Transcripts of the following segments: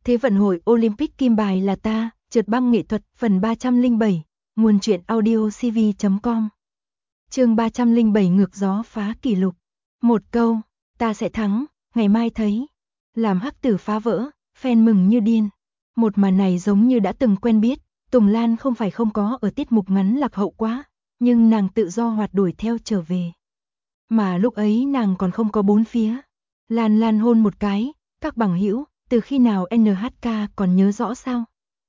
Thế vận hội Olympic kim bài là ta, trượt băng nghệ thuật phần 307, nguồn truyện audio cv.com. Chương 307 ngược gió phá kỷ lục. Một câu, ta sẽ thắng, ngày mai thấy. Làm hắc tử phá vỡ, fan mừng như điên. Một màn này giống như đã từng quen biết, Tùng Lan không phải không có ở tiết mục ngắn lạc hậu quá, nhưng nàng tự do hoạt đuổi theo trở về. Mà lúc ấy nàng còn không có bốn phía. Lan Lan hôn một cái, các bằng hữu, từ khi nào NHK còn nhớ rõ sao?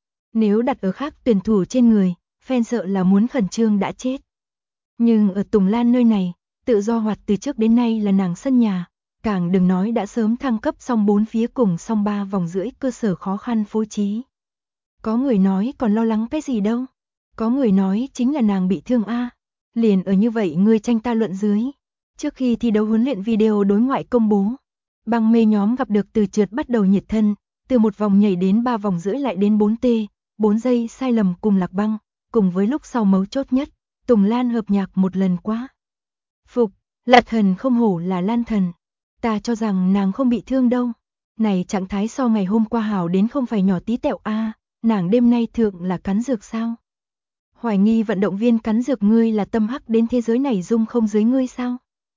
Nếu đặt ở khác tuyển thủ trên người, fan sợ là muốn khẩn trương đã chết. Nhưng ở Tùng Lan nơi này, tự do hoạt từ trước đến nay là nàng sân nhà, càng đừng nói đã sớm thăng cấp xong 4 phía cùng xong 3 vòng rưỡi cơ sở khó khăn phối trí. Có người nói còn lo lắng cái gì đâu. Có người nói chính là nàng bị thương a. Liền ở như vậy ngươi tranh ta luận dưới. Trước khi thi đấu huấn luyện video đối ngoại công bố, băng mê nhóm gặp được từ trượt bắt đầu nhiệt thân, từ một vòng nhảy đến 3 vòng rưỡi lại đến 4T, 4 giây sai lầm cùng lạc băng, cùng với lúc sau mấu chốt nhất, Tùng Lan hợp nhạc một lần quá. Phục, là thần không hổ là Lan thần. Ta cho rằng nàng không bị thương đâu. Này trạng thái so ngày hôm qua hảo đến không phải nhỏ tí tẹo a, nàng đêm nay thượng là cắn dược sao? Hoài nghi vận động viên cắn dược ngươi là tâm hắc đến thế giới này dung không dưới ngươi sao?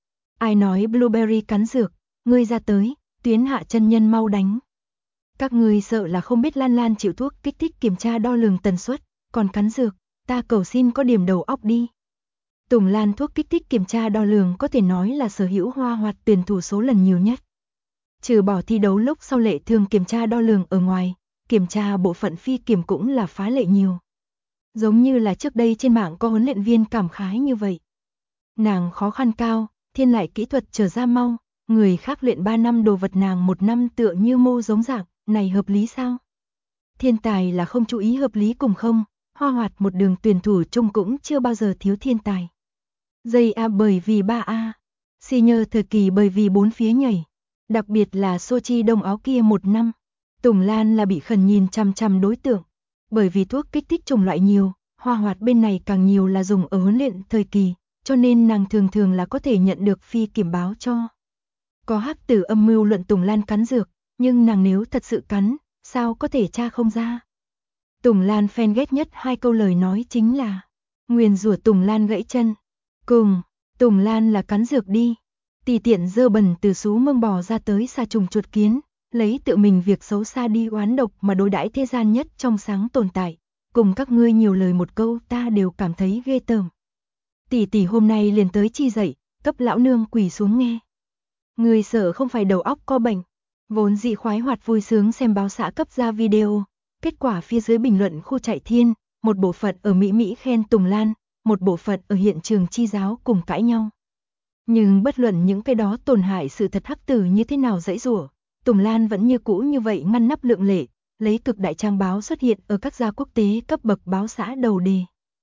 Ai nói Blueberry cắn dược, ngươi ra tới, tuyến hạ chân nhân mau đánh. Các ngươi sợ là không biết Lan Lan chịu thuốc kích thích kiểm tra đo lường tần suất, còn cắn dược, ta cầu xin có điểm đầu óc đi. Tùng Lan thuốc kích thích kiểm tra đo lường có thể nói là sở hữu hoa hoạt tuyển thủ số lần nhiều nhất. Trừ bỏ thi đấu lúc sau lệ thường kiểm tra đo lường ở ngoài, kiểm tra bộ phận phi kiểm cũng là phá lệ nhiều. Giống như là trước đây trên mạng có huấn luyện viên cảm khái như vậy. Nàng khó khăn cao, thiên lại kỹ thuật trở ra mau, người khác luyện 3 năm đồ vật nàng 1 năm tựa như mô giống dạng, này hợp lý sao? Thiên tài là không chú ý hợp lý cùng không, hoa hoạt một đường tuyển thủ chung cũng chưa bao giờ thiếu thiên tài. Dây A bởi vì 3A, senior thời kỳ bởi vì 4 phía nhảy, đặc biệt là Sochi đông áo kia 1 năm. Tùng Lan là bị khẩn nhìn chằm chằm đối tượng, bởi vì thuốc kích thích chủng loại nhiều, hoa hoạt bên này càng nhiều là dùng ở huấn luyện thời kỳ, cho nên nàng thường thường là có thể nhận được phi kiểm báo cho. Có hắc tử âm mưu luận Tùng Lan cắn dược, nhưng nàng nếu thật sự cắn, sao có thể tra không ra. Tùng Lan fan ghét nhất 2 câu lời nói chính là nguyền rủa Tùng Lan gãy chân, cùng Tùng Lan là cắn dược đi. Tùy tiện dơ bẩn từ sú mương bò ra tới xa trùng chuột kiến, lấy tự mình việc xấu xa đi oán độc mà đối đãi thế gian nhất trong sáng tồn tại, cùng các ngươi nhiều lời một câu ta đều cảm thấy ghê tởm. Tỷ tỷ hôm nay liền tới chi dậy, cấp lão nương quỳ xuống nghe. Người sợ không phải đầu óc có bệnh, vốn dị khoái hoạt vui sướng xem báo xã cấp ra video, kết quả phía dưới bình luận khu chạy thiên, một bộ phận ở Mỹ khen Tùng Lan, một bộ phận ở hiện trường chi giáo cùng cãi nhau. Nhưng bất luận những cái đó tổn hại sự thật hắc tử như thế nào dãy rủa, Tùng Lan vẫn như cũ như vậy ngăn nắp lượng lệ, lấy cực đại trang báo xuất hiện ở các gia quốc tế cấp bậc báo xã đầu đề.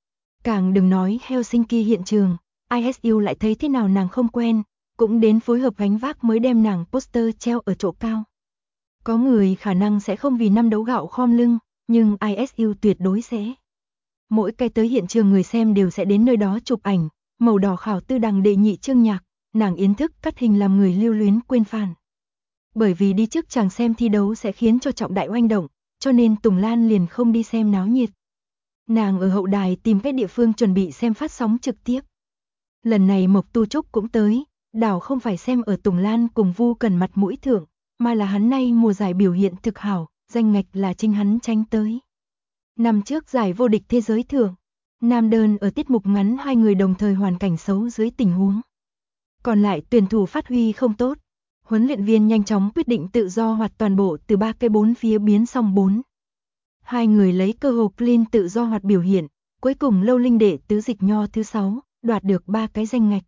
Càng đừng nói Helsinki hiện trường, ISU lại thấy thế nào nàng không quen, cũng đến phối hợp gánh vác mới đem nàng poster treo ở chỗ cao. Có người khả năng sẽ không vì năm đấu gạo khom lưng, nhưng ISU tuyệt đối sẽ. Mỗi cái tới hiện trường người xem đều sẽ đến nơi đó chụp ảnh, màu đỏ khảo tư đằng đệ nhị chương nhạc, nàng yến thức cắt hình làm người lưu luyến quên phàn. Bởi vì đi trước chàng xem thi đấu sẽ khiến cho trọng đại oanh động, cho nên Tùng Lan liền không đi xem náo nhiệt. Nàng ở hậu đài tìm cái địa phương chuẩn bị xem phát sóng trực tiếp. Lần này Mộc Tu Trúc cũng tới, đảo không phải xem ở Tùng Lan cùng Vu Cần mặt mũi thượng, mà là hắn nay mùa giải biểu hiện thực hảo, danh ngạch là chính hắn tranh tới. Năm trước giải vô địch thế giới thưởng, nam đơn ở tiết mục ngắn 2 người đồng thời hoàn cảnh xấu dưới tình huống. Còn lại tuyển thủ phát huy không tốt, huấn luyện viên nhanh chóng quyết định tự do hoạt toàn bộ từ 3 cái 4 phía biến xong 4. 2 người lấy cơ hội clean tự do hoạt biểu hiện, cuối cùng Lâu Linh đệ tứ dịch nho thứ 6, đoạt được 3 cái danh ngạch.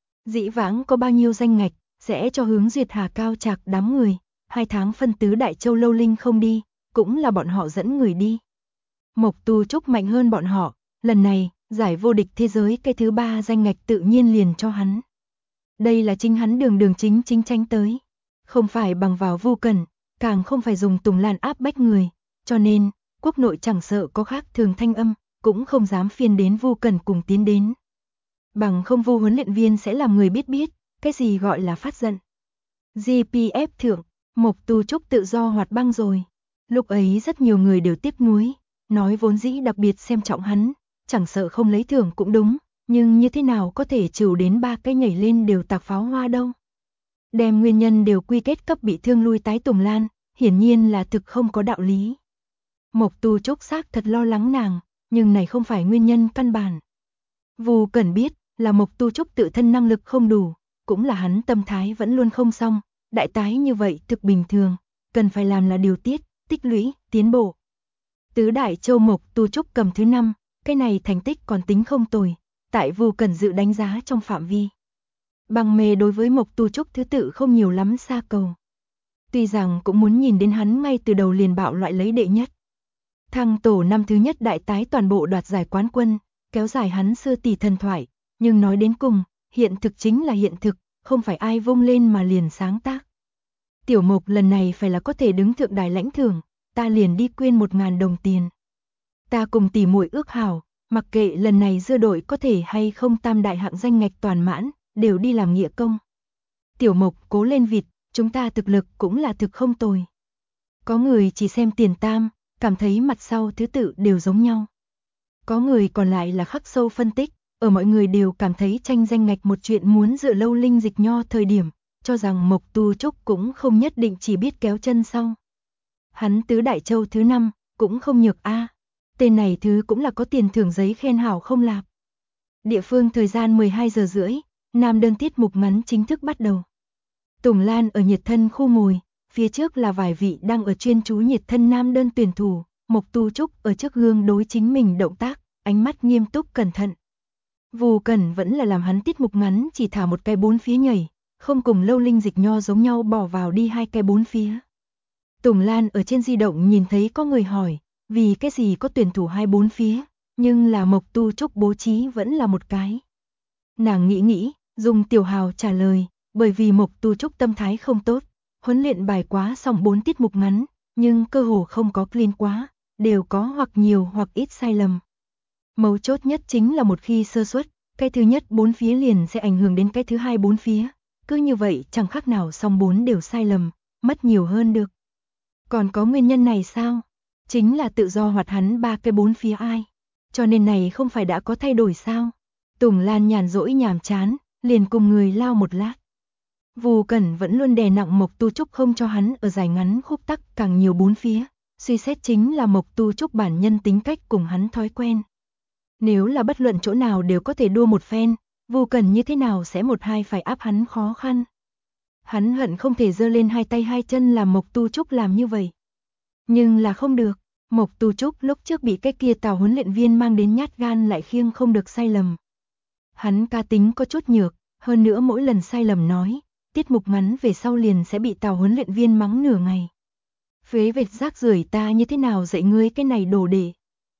Dĩ vãng có bao nhiêu danh ngạch, sẽ cho hướng duyệt hà cao trạc đám người, 2 tháng phân tứ Đại Châu Lâu Linh không đi, cũng là bọn họ dẫn người đi. Mộc Tu Trúc mạnh hơn bọn họ, lần này, giải vô địch thế giới cái thứ 3 danh ngạch tự nhiên liền cho hắn. Đây là chính hắn đường chính tranh tới, không phải bằng vào Vu Cần, càng không phải dùng Tùng Lan áp bách người, cho nên, quốc nội chẳng sợ có khác thường thanh âm, cũng không dám phiên đến Vu Cần cùng tiến đến. Bằng không Vu huấn luyện viên sẽ làm người biết, cái gì gọi là phát giận. GPF thượng, Mộc Tu Trúc tự do hoạt băng rồi. Lúc ấy rất nhiều người đều tiếc nuối, nói vốn dĩ đặc biệt xem trọng hắn, chẳng sợ không lấy thưởng cũng đúng, nhưng như thế nào có thể trừ đến 3 cái nhảy lên đều tạc pháo hoa đâu. Đem nguyên nhân đều quy kết cấp bị thương lui tái Tùng Lan, hiển nhiên là thực không có đạo lý. Mộc Tu Trúc xác thật lo lắng nàng, nhưng này không phải nguyên nhân căn bản. Vu Cẩn biết là Mộc Tu Trúc tự thân năng lực không đủ, cũng là hắn tâm thái vẫn luôn không xong, đại tái như vậy thực bình thường, cần phải làm là điều tiết, tích lũy, tiến bộ. Tứ đại châu Mộc Tu Trúc cầm thứ 5, cái này thành tích còn tính không tồi, tại Vu Cẩn dự đánh giá trong phạm vi. Bằng mê đối với Mộc Tu Trúc thứ tự không nhiều lắm xa cầu. Tuy rằng cũng muốn nhìn đến hắn ngay từ đầu liền bạo loại lấy đệ nhất. Thăng tổ năm thứ nhất đại tái toàn bộ đoạt giải quán quân, kéo dài hắn xưa tỷ thần thoại, nhưng nói đến cùng, hiện thực chính là hiện thực, không phải ai vung lên mà liền sáng tác. Tiểu Mộc lần này phải là có thể đứng thượng đài lãnh thưởng, ta liền đi quyên 1.000 đồng tiền. Ta cùng tỷ muội ước hảo, mặc kệ lần này dưa đội có thể hay không tam đại hạng danh ngạch toàn mãn, đều đi làm nghĩa công. Tiểu Mộc cố lên vịt, chúng ta thực lực cũng là thực không tồi. Có người chỉ xem tiền tam, cảm thấy mặt sau thứ tự đều giống nhau. Có người còn lại là khắc sâu phân tích, ở mọi người đều cảm thấy tranh danh ngạch một chuyện muốn dựa lâu linh dịch nho thời điểm, cho rằng Mộc Tu Trúc cũng không nhất định chỉ biết kéo chân sau. Hắn tứ đại châu thứ 5, cũng không nhược a. Tên này thứ cũng là có tiền thưởng giấy khen hảo không lạp. Địa phương thời gian 12 giờ rưỡi, nam đơn tiết mục ngắn chính thức bắt đầu. Tùng Lan ở nhiệt thân khu ngồi, phía trước là vài vị đang ở chuyên chú nhiệt thân nam đơn tuyển thủ, Mộc Tu Trúc ở trước gương đối chính mình động tác, ánh mắt nghiêm túc cẩn thận. Vu Cẩn vẫn là làm hắn tiết mục ngắn chỉ thả một cái 4 phía nhảy, không cùng lâu linh dịch nho giống nhau bỏ vào đi 2 cái 4 phía. Tùng Lan ở trên di động nhìn thấy có người hỏi, vì cái gì có tuyển thủ 2-4 phía, nhưng là Mộc Tu Trúc bố trí vẫn là một cái. Nàng nghĩ, dùng Tiểu Hào trả lời, bởi vì Mộc Tu Trúc tâm thái không tốt, huấn luyện bài quá xong 4 tiết mục ngắn, nhưng cơ hồ không có clean quá, đều có hoặc nhiều hoặc ít sai lầm. Mấu chốt nhất chính là một khi sơ suất, cái thứ nhất 4 phía liền sẽ ảnh hưởng đến cái thứ 2 4 phía, cứ như vậy chẳng khác nào xong 4 đều sai lầm, mất nhiều hơn được. Còn có nguyên nhân này sao? Chính là tự do hoạt hắn 3 cái 4 phía ai? Cho nên này không phải đã có thay đổi sao? Tùng Lan nhàn rỗi nhàm chán, liền cùng người lao một lát. Vu Cẩn vẫn luôn đè nặng Mộc Tu Trúc không cho hắn ở dài ngắn khúc tắc càng nhiều 4 phía, suy xét chính là Mộc Tu Trúc bản nhân tính cách cùng hắn thói quen. Nếu là bất luận chỗ nào đều có thể đua một phen, Vu Cẩn như thế nào sẽ một hai phải áp hắn khó khăn. Hắn hận không thể giơ lên 2 tay 2 chân làm Mộc Tu Trúc làm như vậy. Nhưng là không được, Mộc Tu Trúc lúc trước bị cái kia Tào huấn luyện viên mang đến nhát gan lại khiêng không được sai lầm. Hắn ca tính có chút nhược, hơn nữa mỗi lần sai lầm nói, tiết mục ngắn về sau liền sẽ bị Tào huấn luyện viên mắng nửa ngày. Phế vệt rác rưởi ta như thế nào dạy ngươi cái này đồ để.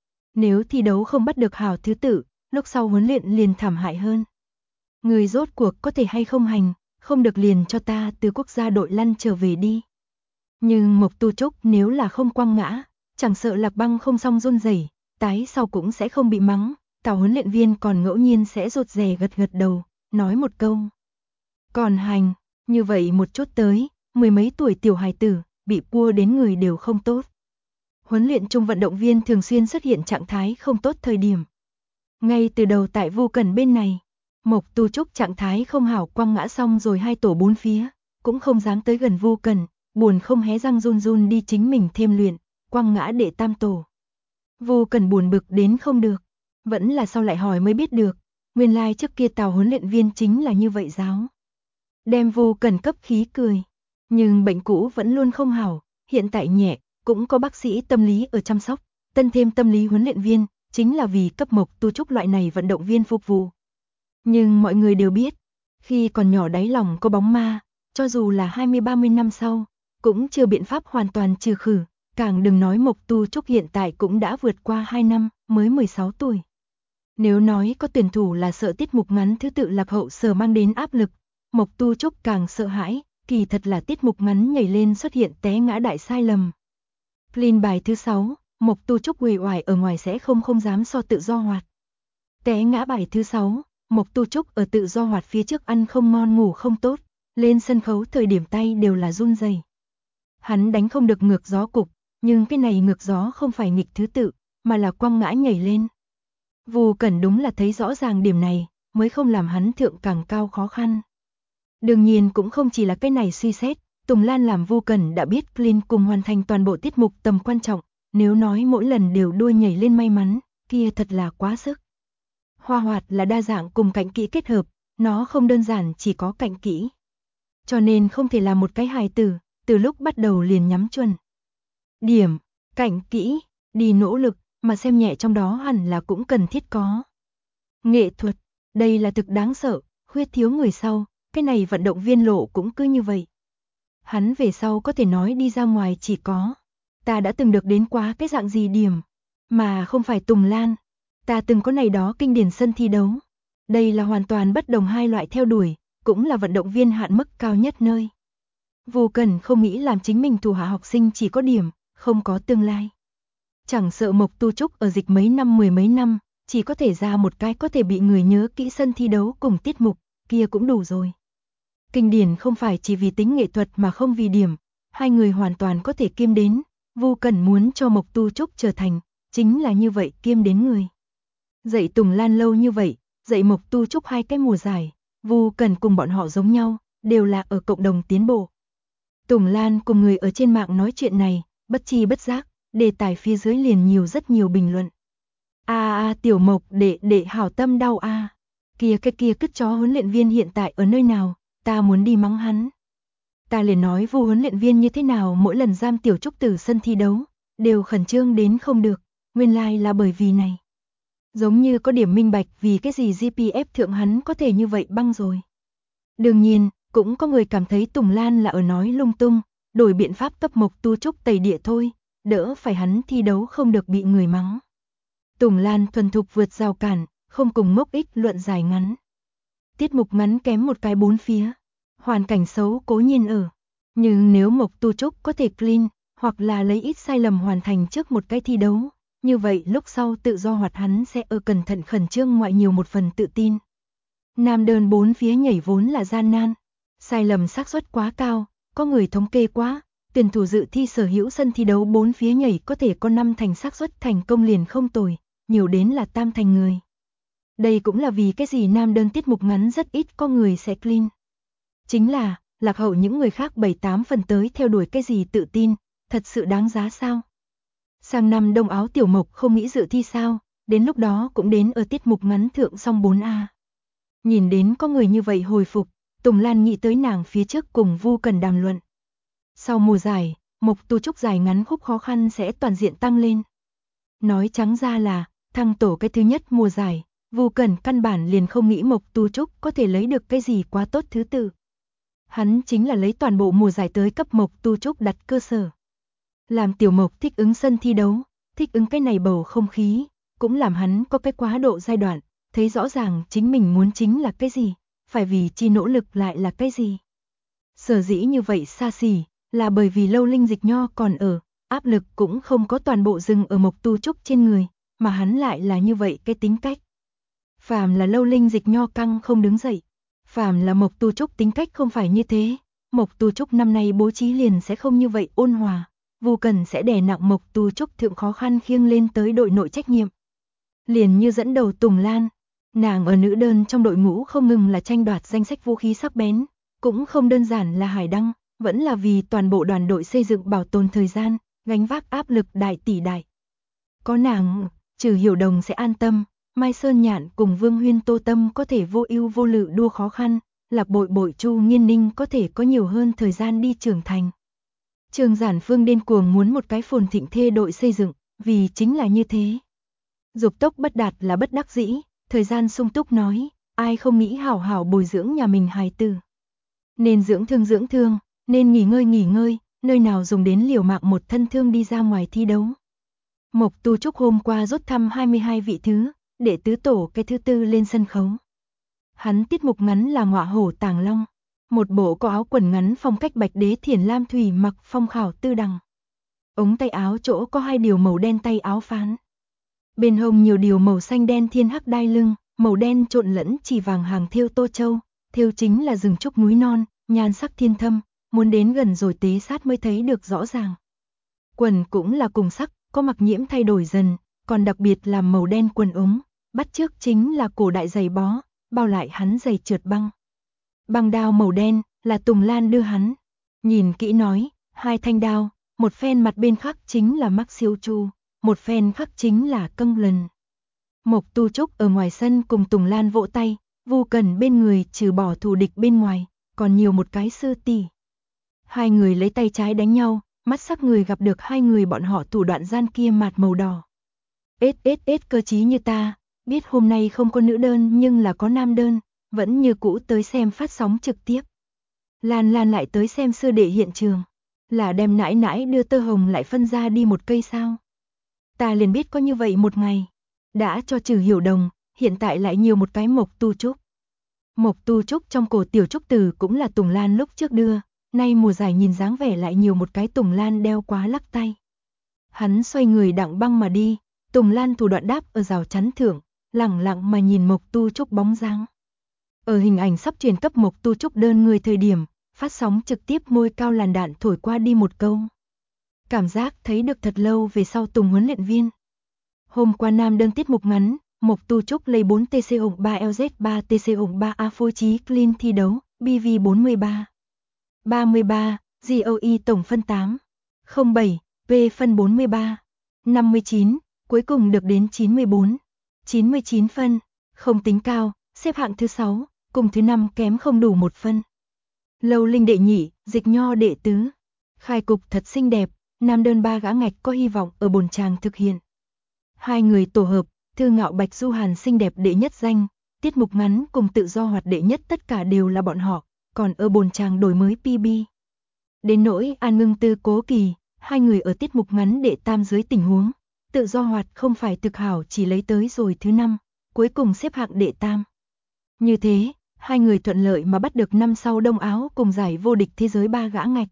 Nếu thi đấu không bắt được hảo thứ tự, lúc sau huấn luyện liền thảm hại hơn. Người rốt cuộc có thể hay không hành, không được liền cho ta từ quốc gia đội lăn trở về đi. Nhưng Mộc Tu Trúc nếu là không quăng ngã, chẳng sợ Lạc Băng không xong run rẩy, tái sau cũng sẽ không bị mắng, Tào huấn luyện viên còn ngẫu nhiên sẽ rụt rè gật gật đầu, nói một câu. Còn hành, như vậy một chút tới, 10 mấy tuổi tiểu hài tử, bị cua đến người đều không tốt. Huấn luyện chung vận động viên thường xuyên xuất hiện trạng thái không tốt thời điểm. Ngay từ đầu tại Vu Cẩn bên này, Mộc Tu Trúc trạng thái không hảo quăng ngã xong rồi 2 tổ 4 phía, cũng không dám tới gần Vu Cẩn, buồn không hé răng run run đi chính mình thêm luyện, quăng ngã đệ tam tổ. Vu Cẩn buồn bực đến không được, vẫn là sau lại hỏi mới biết được, nguyên lai trước kia Tào huấn luyện viên chính là như vậy giáo. Đem Vu Cẩn cấp khí cười, nhưng bệnh cũ vẫn luôn không hảo, hiện tại nhẹ, cũng có bác sĩ tâm lý ở chăm sóc, tân thêm tâm lý huấn luyện viên, chính là vì cấp Mộc Tu Trúc loại này vận động viên phục vụ. Nhưng mọi người đều biết, khi còn nhỏ đáy lòng có bóng ma, cho dù là 20-30 năm sau, cũng chưa biện pháp hoàn toàn trừ khử, càng đừng nói Mộc Tu Trúc hiện tại cũng đã vượt qua 2 năm, mới 16 tuổi. Nếu nói có tuyển thủ là sợ tiết mục ngắn thứ tự lạc hậu sở mang đến áp lực, Mộc Tu Trúc càng sợ hãi, kỳ thật là tiết mục ngắn nhảy lên xuất hiện té ngã đại sai lầm. Clean bài thứ 6, Mộc Tu Trúc uể oải ở ngoài sẽ không dám so tự do hoạt. Té ngã bài thứ 6, Mộc Tu Trúc ở tự do hoạt phía trước ăn không ngon ngủ không tốt, lên sân khấu thời điểm tay đều là run rẩy. Hắn đánh không được ngược gió cục, nhưng cái này ngược gió không phải nghịch thứ tự, mà là quăng ngã nhảy lên. Vu Cẩn đúng là thấy rõ ràng điểm này, mới không làm hắn thượng càng cao khó khăn. Đương nhiên cũng không chỉ là cái này suy xét, Tùng Lan làm Vu Cẩn đã biết clean cùng hoàn thành toàn bộ tiết mục tầm quan trọng, nếu nói mỗi lần đều đua nhảy lên may mắn, kia thật là quá sức. Hoa hoạt là đa dạng cùng cạnh kỹ kết hợp, nó không đơn giản chỉ có cạnh kỹ. Cho nên không thể làm một cái hài tử, từ lúc bắt đầu liền nhắm chuẩn. Điểm, cạnh kỹ, đi nỗ lực, mà xem nhẹ trong đó hẳn là cũng cần thiết có. Nghệ thuật, đây là thực đáng sợ, khuyết thiếu người sau, cái này vận động viên Lộ cũng cứ như vậy. Hắn về sau có thể nói đi ra ngoài chỉ có, ta đã từng được đến quá cái dạng gì điểm, mà không phải Tùng Lan, ta từng có này đó kinh điển sân thi đấu. Đây là hoàn toàn bất đồng hai loại theo đuổi, cũng là vận động viên hạn mức cao nhất nơi. Vu Cẩn không nghĩ làm chính mình thủ hạ học sinh chỉ có điểm, không có tương lai. Chẳng sợ Mộc Tu Trúc ở dịch mấy năm mười mấy năm, chỉ có thể ra một cái có thể bị người nhớ kỹ sân thi đấu cùng tiết mục, kia cũng đủ rồi. Kinh điển không phải chỉ vì tính nghệ thuật mà không vì điểm, hai người hoàn toàn có thể kiêm đến, Vu Cẩn muốn cho Mộc Tu Trúc trở thành, chính là như vậy kiêm đến người. Dạy Tùng Lan lâu như vậy, dạy Mộc Tu Trúc hai cái mùa giải, Vu Cẩn cùng bọn họ giống nhau, đều là ở cộng đồng tiến bộ. Tùng Lan cùng người ở trên mạng nói chuyện này, bất chi bất giác, đề tài phía dưới liền nhiều rất nhiều bình luận. Tiểu Mộc đệ hảo tâm đau a. Kia cái kia cứt chó huấn luyện viên hiện tại ở nơi nào, ta muốn đi mắng hắn. Ta liền nói Vu huấn luyện viên như thế nào mỗi lần giam Tiểu Trúc từ sân thi đấu, đều khẩn trương đến không được, nguyên lai là bởi vì này. Giống như có điểm minh bạch vì cái gì GPF thượng hắn có thể như vậy băng rồi. Đương nhiên, cũng có người cảm thấy Tùng Lan là ở nói lung tung, đổi biện pháp cấp Mộc Tu Trúc tẩy địa thôi, đỡ phải hắn thi đấu không được bị người mắng. Tùng Lan thuần thục vượt rào cản, không cùng mốc ích luận dài ngắn. Tiết mục ngắn kém một cái bốn phía, hoàn cảnh xấu cố nhiên ở, nhưng nếu Mộc Tu Trúc có thể clean, hoặc là lấy ít sai lầm hoàn thành trước một cái thi đấu, như vậy lúc sau tự do hoạt hắn sẽ cẩn thận khẩn trương ngoại nhiều một phần tự tin. Nam đơn bốn phía nhảy vốn là gian nan, sai lầm xác suất quá cao, có người thống kê quá, tuyển thủ dự thi sở hữu sân thi đấu bốn phía nhảy có thể có 5 thành xác suất thành công liền không tồi, nhiều đến là tam thành người. Đây cũng là vì cái gì nam đơn tiết mục ngắn rất ít có người sẽ clean. Chính là, lạc hậu những người khác 7-8 phần tới theo đuổi cái gì tự tin, thật sự đáng giá sao? Sang năm Đông Áo Tiểu Mộc không nghĩ dự thi sao, đến lúc đó cũng đến ở tiết mục ngắn thượng song 4A. Nhìn đến có người như vậy hồi phục, Tùng Lan nghĩ tới nàng phía trước cùng Vu Cẩn đàm luận. Sau mùa giải, Mộc Tu Trúc dài ngắn khúc khó khăn sẽ toàn diện tăng lên. Nói trắng ra là, thăng tổ cái thứ nhất mùa giải, Vu Cẩn căn bản liền không nghĩ Mộc Tu Trúc có thể lấy được cái gì quá tốt thứ tự. Hắn chính là lấy toàn bộ mùa giải tới cấp Mộc Tu Trúc đặt cơ sở. Làm Tiểu Mộc thích ứng sân thi đấu, thích ứng cái này bầu không khí, cũng làm hắn có cái quá độ giai đoạn, thấy rõ ràng chính mình muốn chính là cái gì, phải vì chi nỗ lực lại là cái gì. Sở dĩ như vậy xa xỉ, là bởi vì Lâu Linh Dịch Nho còn ở, áp lực cũng không có toàn bộ dừng ở Mộc Tu Trúc trên người, mà hắn lại là như vậy cái tính cách. Phàm là Lâu Linh Dịch Nho căng không đứng dậy, phàm là Mộc Tu Trúc tính cách không phải như thế, Mộc Tu Trúc năm nay bố trí liền sẽ không như vậy ôn hòa, Vu Cẩn sẽ đè nặng Mộc Tu Trúc thượng khó khăn khiêng lên tới đội nội trách nhiệm. Liền như dẫn đầu Tùng Lan, nàng ở nữ đơn trong đội ngũ không ngừng là tranh đoạt danh sách vũ khí sắc bén, cũng không đơn giản là hải đăng, vẫn là vì toàn bộ đoàn đội xây dựng bảo tồn thời gian, gánh vác áp lực đại tỷ đại. Có nàng, Trừ Hiểu Đồng sẽ an tâm, Mai Sơn Nhạn cùng Vương Huyên Tô Tâm có thể vô ưu vô lự đua khó khăn, Lạc Bội Bội Chu Nghiên Ninh có thể có nhiều hơn thời gian đi trưởng thành. Trường Giản Phương điên cuồng muốn một cái phồn thịnh thê đội xây dựng, vì chính là như thế. Dục tốc bất đạt là bất đắc dĩ, thời gian sung túc nói, ai không nghĩ hảo hảo bồi dưỡng nhà mình hài tử. Nên dưỡng thương, nên nghỉ ngơi, nơi nào dùng đến liều mạng một thân thương đi ra ngoài thi đấu. Mộc Tu Trúc hôm qua rút thăm 22 vị thứ, để tứ tổ cái thứ tư lên sân khấu. Hắn tiết mục ngắn là Ngọa Hổ Tàng Long, một bộ có áo quần ngắn phong cách Bạch Đế Thiển Lam Thủy mặc phong khảo tư đằng. Ống tay áo chỗ có 2 điều màu đen tay áo phán. Bên hông nhiều điều màu xanh đen thiên hắc đai lưng, màu đen trộn lẫn chỉ vàng hàng thêu Tô Châu, thêu chính là rừng trúc núi non, nhan sắc thiên thâm, muốn đến gần rồi tế sát mới thấy được rõ ràng. Quần cũng là cùng sắc, có mặc nhiễm thay đổi dần, còn đặc biệt là màu đen quần ống, bắt chước chính là cổ đại giày bó, bao lại hắn giày trượt băng. Băng đao màu đen là Tùng Lan đưa hắn. Nhìn kỹ nói, hai thanh đao, một phen mặt bên khác chính là Mắc Siêu Chu, một phen khác chính là Câng Lần. Mộc Tu Trúc ở ngoài sân cùng Tùng Lan vỗ tay, Vu Cần bên người trừ bỏ thù địch bên ngoài, còn nhiều một cái sư tỷ. Hai người lấy tay trái đánh nhau, mắt sắc người gặp được hai người bọn họ thủ đoạn gian kia mạt màu đỏ. Cơ chí như ta, biết hôm nay không có nữ đơn nhưng là có nam đơn, vẫn như cũ tới xem phát sóng trực tiếp. Lan Lan lại tới xem sư đệ hiện trường, là đem nãi nãi đưa tơ hồng lại phân ra đi một cây sao. Ta liền biết có như vậy một ngày, đã cho Trừ Hiểu Đồng, hiện tại lại nhiều một cái Mộc Tu Trúc. Mộc Tu Trúc trong cổ tiểu trúc tử cũng là Tùng Lan lúc trước đưa, nay mùa giải nhìn dáng vẻ lại nhiều một cái Tùng Lan đeo quá lắc tay. Hắn xoay người đặng băng mà đi, Tùng Lan thủ đoạn đáp ở rào chắn thượng, lẳng lặng mà nhìn Mộc Tu Trúc bóng dáng. Ở hình ảnh sắp truyền cấp Mộc Tu Trúc đơn người thời điểm, phát sóng trực tiếp môi cao làn đạn thổi qua đi một câu. Cảm giác thấy được thật lâu về sau Tùng huấn luyện viên. Hôm qua nam đơn tiết mục ngắn, Mộc Tu Trúc lấy 4TC-3LZ-3TC-3A phối trí clean thi đấu, BV43. 33, GOE tổng phân 8. 07, P phân 43. 59, cuối cùng được đến 94. 99 phân, không tính cao, xếp hạng thứ 6, cùng thứ 5 kém không đủ một phân. Lâu Linh đệ nhị, Dịch Nho đệ tứ. Khai cục thật xinh đẹp, nam đơn ba gã ngạch có hy vọng ở bồn tràng thực hiện. Hai người tổ hợp, Thư Ngạo Bạch Du Hàn xinh đẹp đệ nhất danh, tiết mục ngắn cùng tự do hoạt đệ nhất tất cả đều là bọn họ, còn ở bồn tràng đổi mới PB. Đến nỗi An Ngưng Tư Cố Kỳ, hai người ở tiết mục ngắn đệ tam dưới tình huống, tự do hoạt không phải thực hảo chỉ lấy tới rồi thứ 5, cuối cùng xếp hạng đệ tam. Như thế, hai người thuận lợi mà bắt được năm sau Đông Áo cùng giải vô địch thế giới ba gã ngạch.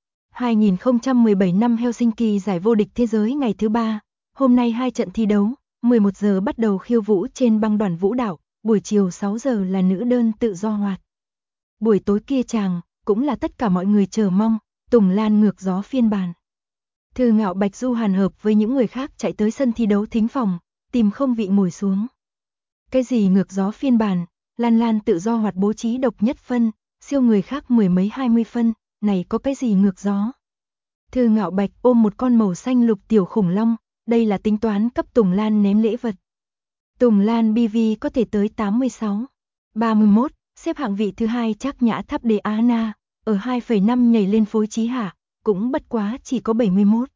2017 năm Helsinki giải vô địch thế giới ngày thứ 3, hôm nay 2 trận thi đấu, 11 giờ bắt đầu khiêu vũ trên băng đoàn vũ đạo, buổi chiều 6 giờ là nữ đơn tự do hoạt. Buổi tối kia chàng, cũng là tất cả mọi người chờ mong, Tùng Lan ngược gió phiên bản. Thư Ngạo Bạch Du Hàn hợp với những người khác chạy tới sân thi đấu thính phòng, tìm không vị ngồi xuống. Cái gì ngược gió phiên bản, Lan Lan tự do hoạt bố trí độc nhất phân, siêu người khác mười mấy 20 phân, này có cái gì ngược gió. Thư Ngạo Bạch ôm một con màu xanh lục tiểu khủng long, đây là tính toán cấp Tùng Lan ném lễ vật. Tùng Lan BV có thể tới 86, 31, xếp hạng vị thứ 2 Trác Nhã Tháp Đề Á Na, ở 2,5 nhảy lên phối trí hạ, cũng bất quá chỉ có 71.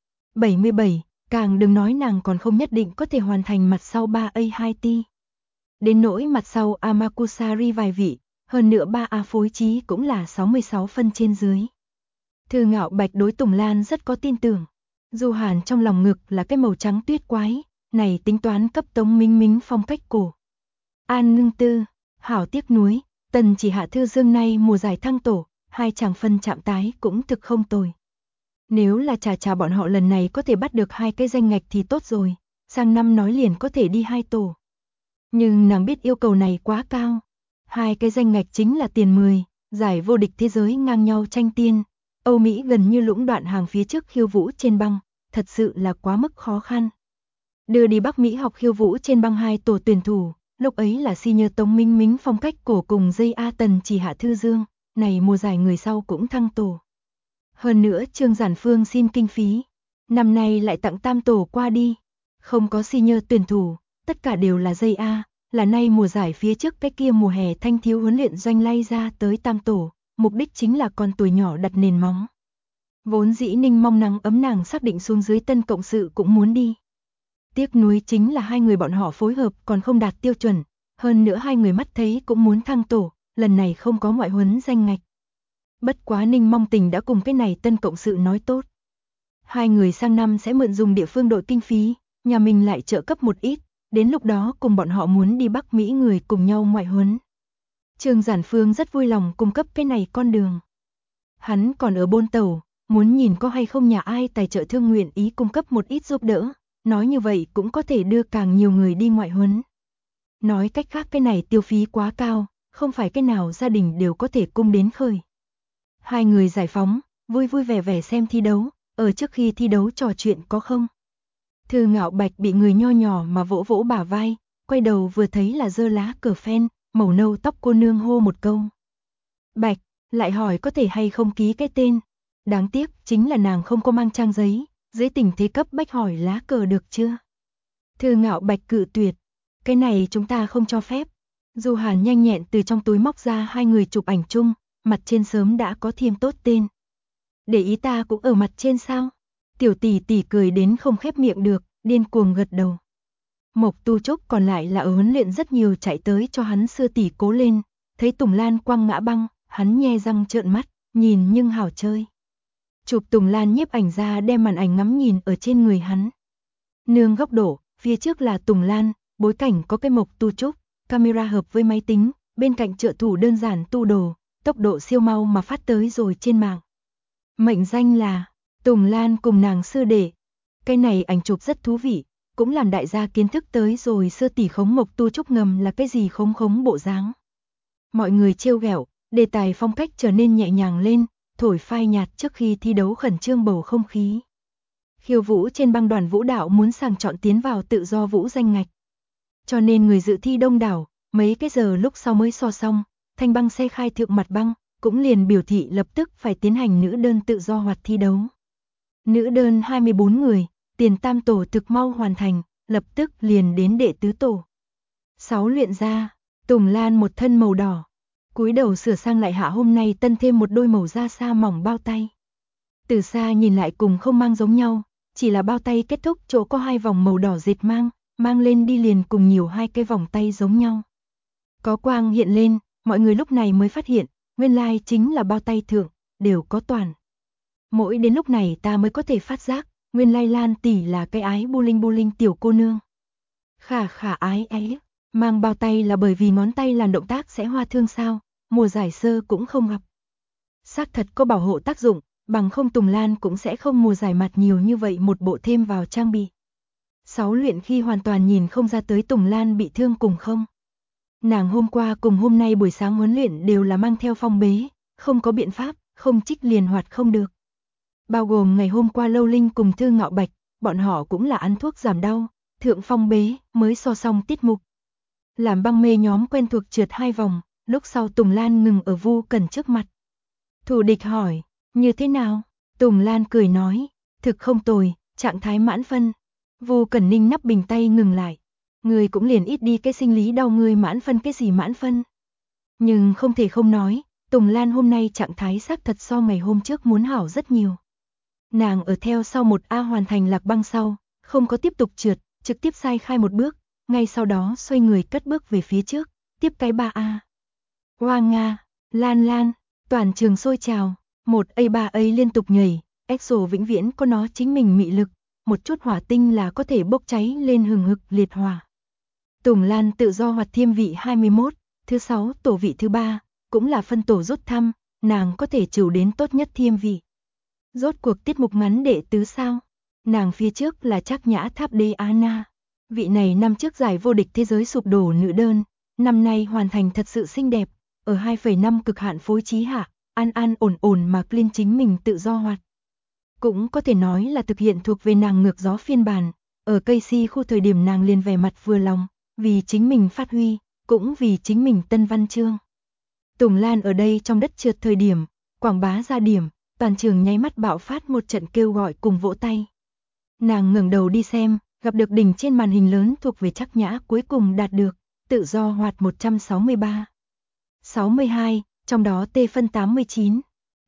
77, càng đừng nói nàng còn không nhất định có thể hoàn thành mặt sau 3A2T. Đến nỗi mặt sau Amakusari vài vị, hơn nữa 3A phối trí cũng là 66 phân trên dưới. Thư Ngạo Bạch đối Tùng Lan rất có tin tưởng. Du Hàn trong lòng ngực là cái màu trắng tuyết quái, này tính toán cấp Tống Minh Minh phong cách cổ. An Ngưng Tư, hảo tiếc nuối, Tần Chỉ Hạ Thư Dương nay mùa giải thăng tổ, hai chàng phân chạm tái cũng thực không tồi. Nếu là Trà bọn họ lần này có thể bắt được 2 cái danh ngạch thì tốt rồi, sang năm nói liền có thể đi 2 tổ. Nhưng nàng biết yêu cầu này quá cao. 2 cái danh ngạch chính là tiền 10, giải vô địch thế giới ngang nhau tranh tiên. Âu Mỹ gần như lũng đoạn hàng phía trước khiêu vũ trên băng, thật sự là quá mức khó khăn. Đưa đi Bắc Mỹ học khiêu vũ trên băng 2 tổ tuyển thủ, lúc ấy là senior Tống Minh Mính phong cách cổ cùng dây A Tần Chỉ Hạ Thư Dương, này mùa giải người sau cũng thăng tổ. Hơn nữa Trương Giản Phương xin kinh phí, năm nay lại tặng tam tổ qua đi, không có senior tuyển thủ, tất cả đều là dây A, là nay mùa giải phía trước cái kia mùa hè thanh thiếu huấn luyện doanh lay ra tới tam tổ, mục đích chính là con tuổi nhỏ đặt nền móng. Vốn dĩ Ninh mong nắng ấm nàng xác định xuống dưới tân cộng sự cũng muốn đi. Tiếc nuối chính là hai người bọn họ phối hợp còn không đạt tiêu chuẩn, hơn nữa hai người mắt thấy cũng muốn thăng tổ, lần này không có ngoại huấn danh ngạch. Bất quá Ninh mong tình đã cùng cái này tân cộng sự nói tốt. Hai người sang năm sẽ mượn dùng địa phương đội kinh phí, nhà mình lại trợ cấp một ít, đến lúc đó cùng bọn họ muốn đi Bắc Mỹ người cùng nhau ngoại huấn. Trương Giản Phương rất vui lòng cung cấp cái này con đường. Hắn còn ở Bôn Tàu, muốn nhìn có hay không nhà ai tài trợ thương nguyện ý cung cấp một ít giúp đỡ, nói như vậy cũng có thể đưa càng nhiều người đi ngoại huấn. Nói cách khác cái này tiêu phí quá cao, không phải cái nào gia đình đều có thể cung đến khơi. Hai người giải phóng, vui vui vẻ vẻ xem thi đấu, ở trước khi thi đấu trò chuyện có không? Thư Ngạo Bạch bị người nho nhỏ mà vỗ vỗ bả vai, quay đầu vừa thấy là Dơ Lá Cờ Phen, màu nâu tóc cô nương hô một câu. Bạch, lại hỏi có thể hay không ký cái tên. Đáng tiếc chính là nàng không có mang trang giấy, dưới tình thế cấp bách hỏi lá cờ được chưa? Thư Ngạo Bạch cự tuyệt, cái này chúng ta không cho phép. Du Hàn nhanh nhẹn từ trong túi móc ra hai người chụp ảnh chung, mặt trên sớm đã có thêm tốt tên. Để ý ta cũng ở mặt trên sao? Tiểu tỷ tỷ cười đến không khép miệng được, điên cuồng gật đầu. Mộc Tu Trúc còn lại là ở huấn luyện rất nhiều chạy tới cho hắn sư tỷ cố lên, thấy Tùng Lan quăng ngã băng, hắn nhe răng trợn mắt, nhìn nhưng hảo chơi. Chụp Tùng Lan nhiếp ảnh ra đem màn ảnh ngắm nhìn ở trên người hắn. Nương góc độ, phía trước là Tùng Lan, bối cảnh có cái Mộc Tu Trúc, camera hợp với máy tính, bên cạnh trợ thủ đơn giản tu đồ, tốc độ siêu mau mà phát tới rồi trên mạng. Mệnh danh là Tùng Lan cùng nàng sư đệ. Cái này ảnh chụp rất thú vị, cũng làm đại gia kiến thức tới rồi sư tỷ khống Mộc Tu Trúc ngầm là cái gì khống bộ dáng. Mọi người trêu ghẹo, đề tài phong cách trở nên nhẹ nhàng lên, thổi phai nhạt trước khi thi đấu khẩn trương bầu không khí. Khiêu vũ trên băng đoàn vũ đạo muốn sàng chọn tiến vào tự do vũ danh ngạch. Cho nên người dự thi đông đảo, mấy cái giờ lúc sau mới so xong, Thanh Băng xe khai thượng mặt băng, cũng liền biểu thị lập tức phải tiến hành nữ đơn tự do hoạt thi đấu. Nữ đơn 24 người, tiền tam tổ thực mau hoàn thành, lập tức liền đến đệ tứ tổ. 6 luyện ra, Tùng Lan một thân màu đỏ, cúi đầu sửa sang lại hạ hôm nay tân thêm một đôi màu da sa mỏng bao tay. Từ xa nhìn lại cùng không mang giống nhau, chỉ là bao tay kết thúc chỗ có hai vòng màu đỏ dệt mang lên đi liền cùng nhiều hai cái vòng tay giống nhau. Có quang hiện lên, mọi người lúc này mới phát hiện, nguyên lai chính là bao tay thượng, đều có toàn. Mỗi đến lúc này ta mới có thể phát giác, nguyên lai Lan tỷ là cái ái bu linh tiểu cô nương. Khả ái ấy, mang bao tay là bởi vì ngón tay làm động tác sẽ hoa thương sao, mùa giải sơ cũng không gặp. Xác thật có bảo hộ tác dụng, bằng không Tùng Lan cũng sẽ không mùa giải mặt nhiều như vậy một bộ thêm vào trang bị. 6 luyện khi hoàn toàn nhìn không ra tới Tùng Lan bị thương cùng không. Nàng hôm qua cùng hôm nay buổi sáng huấn luyện đều là mang theo phong bế, không có biện pháp, không trích liền hoạt không được. Bao gồm ngày hôm qua Lâu Linh cùng Thư Ngạo Bạch, bọn họ cũng là ăn thuốc giảm đau, thượng phong bế, mới so xong tiết mục. Làm băng mê nhóm quen thuộc trượt 2 vòng, lúc sau Tùng Lan ngừng ở Vu Cẩn trước mặt. Thủ địch hỏi, như thế nào? Tùng Lan cười nói, thực không tồi, trạng thái mãn phân. Vu Cẩn ninh nắp bình tay ngừng lại. Người cũng liền ít đi cái sinh lý đau người mãn phân cái gì mãn phân. Nhưng không thể không nói, Tùng Lan hôm nay trạng thái xác thật so ngày hôm trước muốn hảo rất nhiều. Nàng ở theo sau một A hoàn thành lạc băng sau, không có tiếp tục trượt, trực tiếp sai khai một bước, ngay sau đó xoay người cất bước về phía trước, tiếp cái 3A. Hoa Nga, Lan, toàn trường sôi trào, một A3A liên tục nhảy, EXO vĩnh viễn có nó chính mình mị lực, một chút hỏa tinh là có thể bốc cháy lên hừng hực liệt hỏa. Tùng Lan tự do hoạt thiêm vị 21, thứ 6 tổ vị thứ 3, cũng là phân tổ rút thăm, nàng có thể trừ đến tốt nhất thiêm vị. Rốt cuộc tiết mục ngắn đệ tứ sao? Nàng phía trước là Trác Nhã Tháp Diana. Vị này năm trước giải vô địch thế giới sụp đổ nữ đơn, năm nay hoàn thành thật sự xinh đẹp, ở 2,5 cực hạn phối trí hạ, an ổn mà clean chính mình tự do hoạt. Cũng có thể nói là thực hiện thuộc về nàng ngược gió phiên bản, ở cây si khu thời điểm nàng liền vẻ mặt vừa lòng, vì chính mình phát huy, cũng vì chính mình tân văn chương. Tùng Lan ở đây trong đất trượt thời điểm, quảng bá ra điểm, toàn trường nháy mắt bạo phát một trận kêu gọi cùng vỗ tay. Nàng ngẩng đầu đi xem, gặp được đỉnh trên màn hình lớn thuộc về Trác Nhã cuối cùng đạt được, tự do hoạt 163. 62, trong đó T phân 89,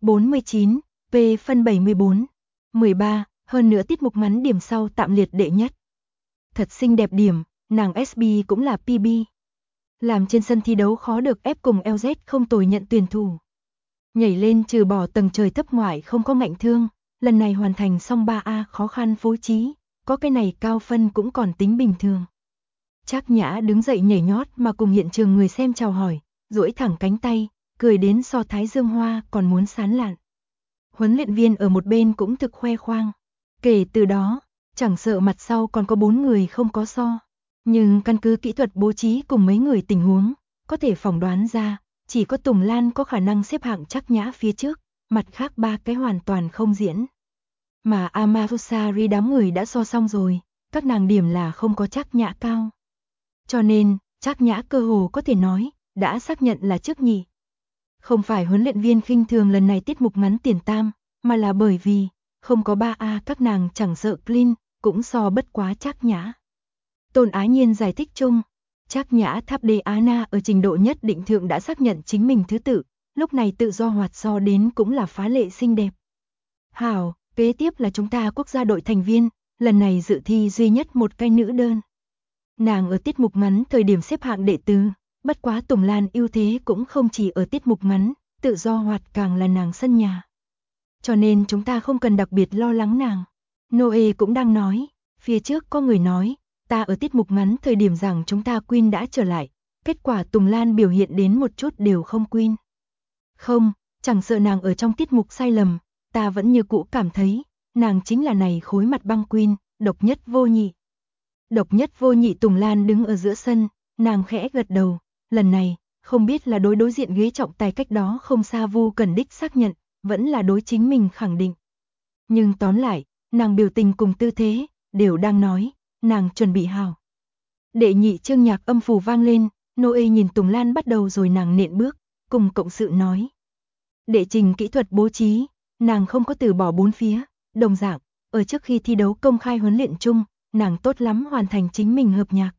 49, P phân 74, 13, hơn nữa tiết mục ngắn điểm sau tạm liệt đệ nhất. Thật xinh đẹp điểm, nàng SB cũng là PB. Làm trên sân thi đấu khó được ép cùng LZ không tồi nhận tuyển thủ. Nhảy lên trừ bỏ tầng trời thấp ngoại không có ngạnh thương, lần này hoàn thành xong 3A khó khăn phối trí, có cái này cao phân cũng còn tính bình thường. Trác Nhã đứng dậy nhảy nhót mà cùng hiện trường người xem chào hỏi, duỗi thẳng cánh tay, cười đến so Thái Dương Hoa còn muốn sán lạn. Huấn luyện viên ở một bên cũng thực khoe khoang. Kể từ đó, chẳng sợ mặt sau còn có 4 người không có so. Nhưng căn cứ kỹ thuật bố trí cùng mấy người tình huống, có thể phỏng đoán ra, chỉ có Tùng Lan có khả năng xếp hạng Trác Nhã phía trước, mặt khác 3 cái hoàn toàn không diễn. Mà Amatosari đám người đã so xong rồi, các nàng điểm là không có Trác Nhã cao. Cho nên, Trác Nhã cơ hồ có thể nói, đã xác nhận là trước nhì. Không phải huấn luyện viên khinh thường lần này tiết mục ngắn tiền tam, mà là bởi vì, không có 3A các nàng chẳng sợ clean, cũng so bất quá Trác Nhã. Tôn Ái Nhiên giải thích chung, Trác Nhã Tháp Đế Á Na ở trình độ nhất định thượng đã xác nhận chính mình thứ tự, lúc này tự do hoạt so đến cũng là phá lệ xinh đẹp. Hảo, kế tiếp là chúng ta quốc gia đội thành viên, lần này dự thi duy nhất một cái nữ đơn. Nàng ở tiết mục ngắn thời điểm xếp hạng đệ tứ, bất quá Tùng Lan ưu thế cũng không chỉ ở tiết mục ngắn, tự do hoạt càng là nàng sân nhà. Cho nên chúng ta không cần đặc biệt lo lắng nàng. Noe cũng đang nói, phía trước có người nói, ta ở tiết mục ngắn thời điểm rằng chúng ta Queen đã trở lại, kết quả Tùng Lan biểu hiện đến một chút đều không Queen. Không, chẳng sợ nàng ở trong tiết mục sai lầm, ta vẫn như cũ cảm thấy, nàng chính là này khối mặt băng Queen, độc nhất vô nhị. Độc nhất vô nhị. Tùng Lan đứng ở giữa sân, nàng khẽ gật đầu, lần này, không biết là đối diện ghế trọng tài cách đó không xa Vu Cẩn Đích xác nhận, vẫn là đối chính mình khẳng định. Nhưng tóm lại, nàng biểu tình cùng tư thế, đều đang nói, nàng chuẩn bị hào. Đệ nhị chương nhạc âm phù vang lên, Noe nhìn Tùng Lan bắt đầu rồi nàng nện bước, cùng cộng sự nói. Đệ trình kỹ thuật bố trí, nàng không có từ bỏ bốn phía, đồng dạng, ở trước khi thi đấu công khai huấn luyện chung, nàng tốt lắm hoàn thành chính mình hợp nhạc.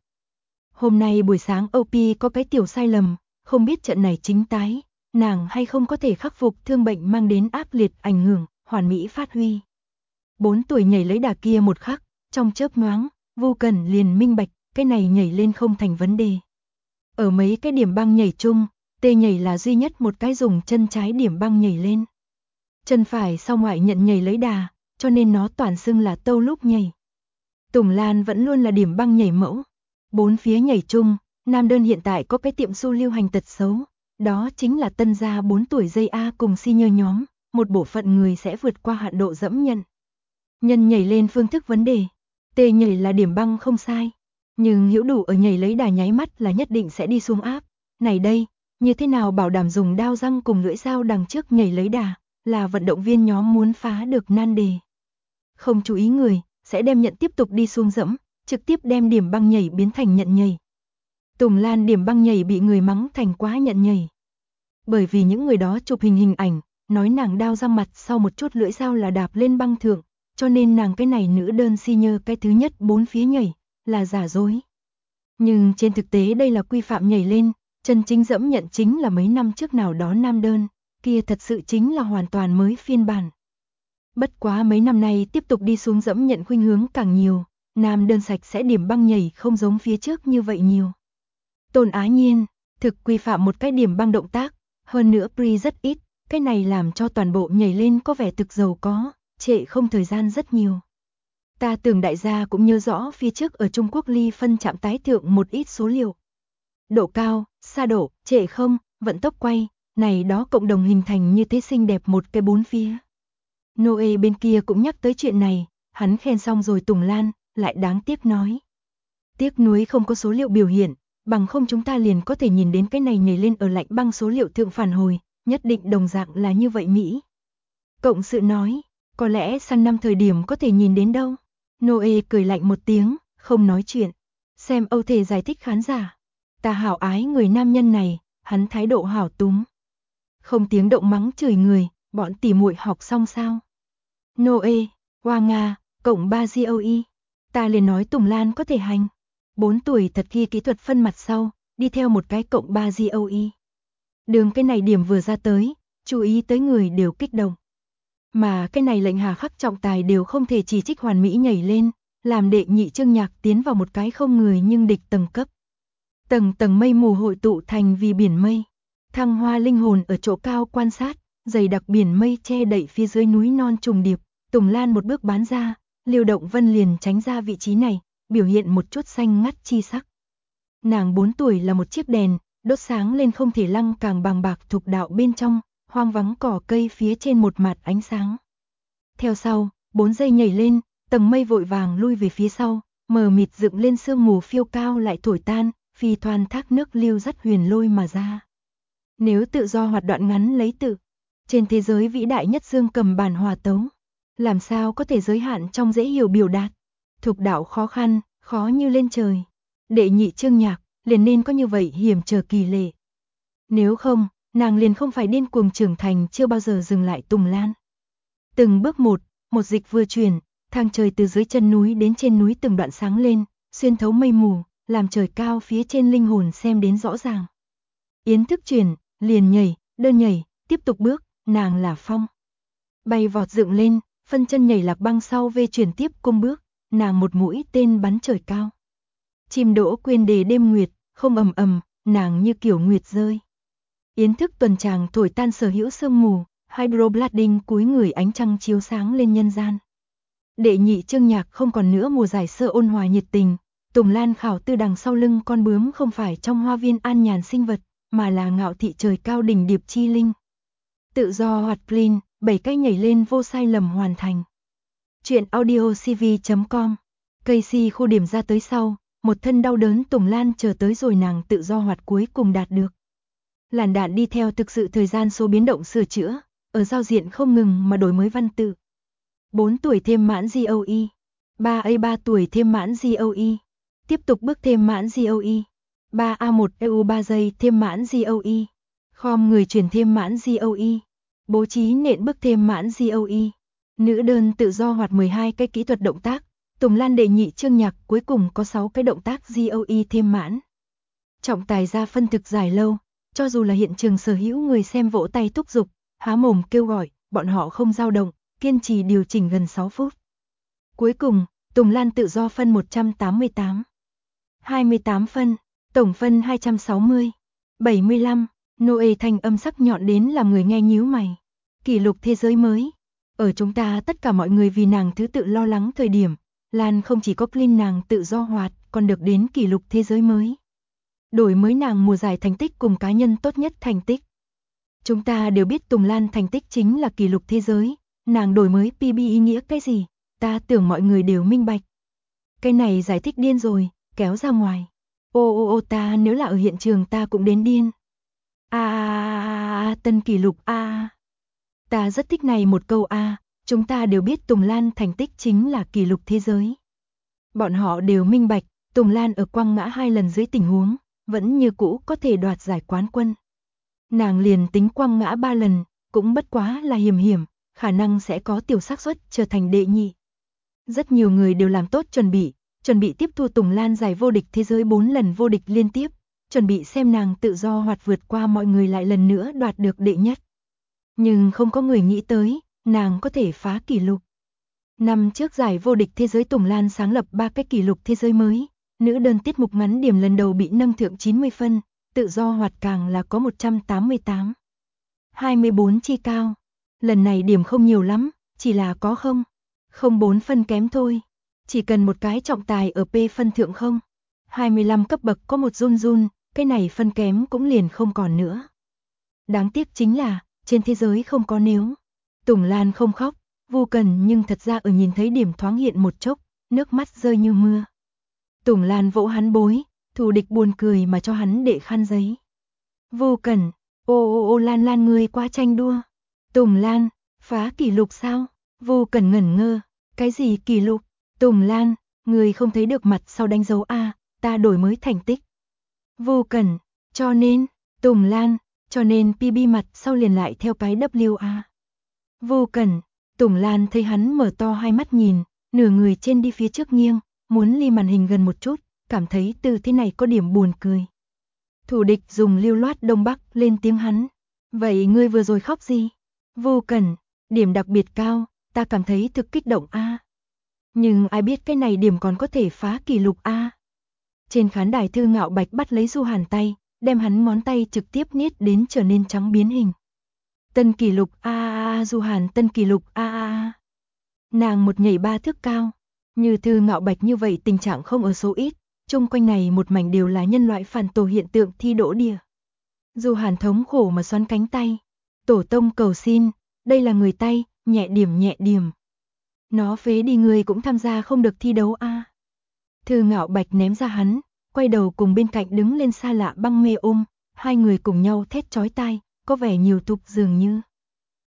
Hôm nay buổi sáng OP có cái tiểu sai lầm, không biết trận này chính tái, nàng hay không có thể khắc phục thương bệnh mang đến ác liệt ảnh hưởng, hoàn mỹ phát huy. 4 tuổi nhảy lấy đà kia một khắc, trong chớp nhoáng, Vu Cẩn liền minh bạch, cái này nhảy lên không thành vấn đề. Ở mấy cái điểm băng nhảy chung, tê nhảy là duy nhất một cái dùng chân trái điểm băng nhảy lên. Chân phải sau ngoại nhận nhảy lấy đà, cho nên nó toàn xưng là tâu lúc nhảy. Tùng Lan vẫn luôn là điểm băng nhảy mẫu. 4 phía nhảy chung, nam đơn hiện tại có cái tiệm su lưu hành tật xấu, đó chính là tân gia 4 tuổi dây A cùng senior nhóm, một bộ phận người sẽ vượt qua hạn độ dẫm nhận. Nhân nhảy lên phương thức vấn đề, tê nhảy là điểm băng không sai, nhưng Hữu Đủ ở nhảy lấy đà nháy mắt là nhất định sẽ đi xuống áp. Này đây, như thế nào bảo đảm dùng đao răng cùng lưỡi dao đằng trước nhảy lấy đà, là vận động viên nhóm muốn phá được nan đề. Không chú ý người, sẽ đem nhận tiếp tục đi xuống dẫm, trực tiếp đem điểm băng nhảy biến thành nhận nhảy. Tùng Lan điểm băng nhảy bị người mắng thành quá nhận nhảy. Bởi vì những người đó chụp hình ảnh, nói nàng đao răng mặt sau một chút lưỡi dao là đạp lên băng thượng, cho nên nàng cái này nữ đơn senior cái thứ nhất 4 phía nhảy, là giả dối. Nhưng trên thực tế đây là quy phạm nhảy lên, chân chính dẫm nhận chính là mấy năm trước nào đó nam đơn, kia thật sự chính là hoàn toàn mới phiên bản. Bất quá mấy năm nay tiếp tục đi xuống dẫm nhận khuynh hướng càng nhiều, nam đơn sạch sẽ điểm băng nhảy không giống phía trước như vậy nhiều. Tôn Ái Nhiên, thực quy phạm một cái điểm băng động tác, hơn nữa pre rất ít, cái này làm cho toàn bộ nhảy lên có vẻ thực giàu có, trễ không thời gian rất nhiều. Ta tưởng đại gia cũng nhớ rõ phía trước ở Trung Quốc ly phân chạm tái thượng một ít số liệu. Độ cao, xa độ, trễ không, vận tốc quay, này đó cộng đồng hình thành như thế xinh đẹp một cái 4 phía. Noe bên kia cũng nhắc tới chuyện này, hắn khen xong rồi Tùng Lan, lại đáng tiếc nói. Tiếc nuối không có số liệu biểu hiện, bằng không chúng ta liền có thể nhìn đến cái này nhảy lên ở lạnh băng số liệu thượng phản hồi, nhất định đồng dạng là như vậy Mỹ. Cộng sự nói, có lẽ sang năm thời điểm có thể nhìn đến đâu. Noe cười lạnh một tiếng, không nói chuyện. Xem Âu Thể giải thích khán giả. Ta hảo ái người nam nhân này, hắn thái độ hảo túm. Không tiếng động mắng chửi người, bọn tỉ muội học xong sao? Noe, Hoa Nga, cộng 3 GOE. Ta liền nói Tùng Lan có thể hành. 4 tuổi thật khi kỹ thuật phân mặt sau, đi theo một cái cộng 3 GOE. Đường cái này điểm vừa ra tới, chú ý tới người đều kích động. Mà cái này lệnh hà khắc trọng tài đều không thể chỉ trích hoàn mỹ nhảy lên, làm đệ nhị chương nhạc tiến vào một cái không người nhưng địch tầng cấp. Tầng tầng mây mù hội tụ thành vì biển mây. Thăng Hoa linh hồn ở chỗ cao quan sát, dày đặc biển mây che đậy phía dưới núi non trùng điệp. Tùng Lan một bước bán ra, Liêu Động Vân liền tránh ra vị trí này, biểu hiện một chút xanh ngắt chi sắc. Nàng 4 tuổi là một chiếc đèn, đốt sáng lên không thể lăng càng bàng bạc thục đạo bên trong, hoang vắng cỏ cây phía trên một mặt ánh sáng. Theo sau, 4 giây nhảy lên, tầng mây vội vàng lui về phía sau, mờ mịt dựng lên sương mù phiêu cao lại thổi tan, phi thoàn thác nước lưu dắt huyền lôi mà ra. Nếu tự do hoạt đoạn ngắn lấy tự, trên thế giới vĩ đại nhất dương cầm bản hòa tấu. làm sao có thể giới hạn trong dễ hiểu biểu đạt. Thục đạo khó khăn, khó như lên trời. Đệ nhị Chương Nhạc, liền nên có như vậy hiểm trở kỳ lệ. Nếu không, nàng liền không phải điên cuồng trưởng thành chưa bao giờ dừng lại Tùng Lan. Từng bước một dịch vừa chuyển, thang trời từ dưới chân núi đến trên núi từng đoạn sáng lên, xuyên thấu mây mù, làm trời cao phía trên linh hồn xem đến rõ ràng. Yến thức chuyển, liền nhảy, đơn nhảy, tiếp tục bước, nàng là phong. Bay vọt dựng lên, phân chân nhảy lạc băng sau về chuyển tiếp cung bước, nàng một mũi tên bắn trời cao. Chim đỗ quên đề đêm nguyệt, không ầm ầm, nàng như kiểu nguyệt rơi. Yến thức tuần tràng thổi tan sở hữu sương mù, hydroblading cúi người ánh trăng chiếu sáng lên nhân gian. Đệ nhị Chương Nhạc không còn nữa mùa giải sơ ôn hòa nhiệt tình, Tùng Lan khảo tư đằng sau lưng con bướm không phải trong hoa viên an nhàn sinh vật, mà là ngạo thị trời cao đỉnh điệp chi linh. Tự do hoạt clean, 7 cái nhảy lên vô sai lầm hoàn thành. Chuyện audio cv.com. Casey khu điểm ra tới sau, một thân đau đớn Tùng Lan chờ tới rồi nàng tự do hoạt cuối cùng đạt được. Làn đạn đi theo thực sự thời gian số biến động sửa chữa, ở giao diện không ngừng mà đổi mới văn tự. 4 tuổi thêm mãn GOE, 3A3 tuổi thêm mãn GOE, tiếp tục bước thêm mãn GOE, 3A1 EU 3 giây thêm mãn GOE, khom người chuyển thêm mãn GOE, bố trí nện bước thêm mãn GOE. Nữ đơn tự do hoạt 12 cái kỹ thuật động tác, Tùng Lan đệ nhị Chương Nhạc cuối cùng có 6 cái động tác GOE thêm mãn. Trọng tài ra phân thực dài lâu, cho dù là hiện trường sở hữu người xem vỗ tay thúc giục, há mồm kêu gọi, bọn họ không dao động, kiên trì điều chỉnh gần 6 phút. Cuối cùng, Tùng Lan tự do phân 188, 28 phân, tổng phân 260, 75, Noe thanh âm sắc nhọn đến làm người nghe nhíu mày. Kỷ lục thế giới mới. Ở chúng ta tất cả mọi người vì nàng thứ tự lo lắng thời điểm, Lan không chỉ có clean nàng tự do hoạt, còn được đến kỷ lục thế giới mới. Đổi mới nàng mùa giải thành tích cùng cá nhân tốt nhất thành tích. Chúng ta đều biết Tùng Lan thành tích chính là kỷ lục thế giới, nàng đổi mới PB ý nghĩa cái gì, ta tưởng mọi người đều minh bạch. Cái này giải thích điên rồi, kéo ra ngoài. Ô ta nếu là ở hiện trường ta cũng đến điên. Tân kỷ lục Ta rất thích này một câu chúng ta đều biết Tùng Lan thành tích chính là kỷ lục thế giới. Bọn họ đều minh bạch, Tùng Lan ở quăng ngã 2 lần dưới tình huống, vẫn như cũ có thể đoạt giải quán quân. Nàng liền tính quăng ngã 3 lần, cũng bất quá là hiểm, khả năng sẽ có tiểu xác suất trở thành đệ nhị. Rất nhiều người đều làm tốt chuẩn bị tiếp thu Tùng Lan giải vô địch thế giới 4 lần vô địch liên tiếp, chuẩn bị xem nàng tự do hoạt vượt qua mọi người lại lần nữa đoạt được đệ nhất. Nhưng không có người nghĩ tới, nàng có thể phá kỷ lục. Năm trước giải vô địch thế giới Tùng Lan sáng lập 3 cái kỷ lục thế giới mới, nữ đơn tiết mục ngắn điểm lần đầu bị nâng thượng 90 phân, tự do hoạt càng là có 188. 24 chi cao. Lần này điểm không nhiều lắm, chỉ là có 0,4 phân kém thôi. Chỉ cần một cái trọng tài ở P phân thượng 0,25 cấp bậc có một run, cái này phân kém cũng liền không còn nữa. Đáng tiếc chính là, trên thế giới không có nếu. Tùng Lan không khóc, Vu Cần nhưng thật ra ở nhìn thấy điểm thoáng hiện một chốc, nước mắt rơi như mưa. Tùng Lan vỗ hắn bối, thù địch buồn cười mà cho hắn đệ khăn giấy. Vu Cần, ô Lan ngươi quá tranh đua. Tùng Lan, phá kỷ lục sao? Vu Cần ngẩn ngơ, cái gì kỷ lục? Tùng Lan, ngươi không thấy được mặt sau đánh dấu ta đổi mới thành tích. Vu Cần, cho nên, Tùng Lan, cho nên PB mặt sau liền lại theo cái WA. Vu Cần, Tùng Lan thấy hắn mở to hai mắt nhìn, nửa người trên đi phía trước nghiêng, muốn ly màn hình gần một chút, cảm thấy từ thế này có điểm buồn cười. Thủ địch dùng lưu loát Đông Bắc lên tiếng hắn. Vậy ngươi vừa rồi khóc gì? Vu Cần, điểm đặc biệt cao, ta cảm thấy thực kích động Nhưng ai biết cái này điểm còn có thể phá kỷ lục Trên khán đài Thư Ngạo Bạch bắt lấy Du Hàn tay, đem hắn ngón tay trực tiếp niết đến trở nên trắng biến hình. Tân kỷ lục Du Hàn tân kỷ lục Nàng một nhảy 3 thước cao. Như Thư Ngạo Bạch như vậy tình trạng không ở số ít, chung quanh này một mảnh đều là nhân loại phản tổ hiện tượng thi đỗ đìa. Du Hàn thống khổ mà xoắn cánh tay. Tổ tông cầu xin, đây là người tay, nhẹ điểm. Nó phế đi người cũng tham gia không được thi đấu Thư Ngạo Bạch ném ra hắn, quay đầu cùng bên cạnh đứng lên xa lạ băng mê ôm, hai người cùng nhau thét chói tai, có vẻ nhiều tục dường như.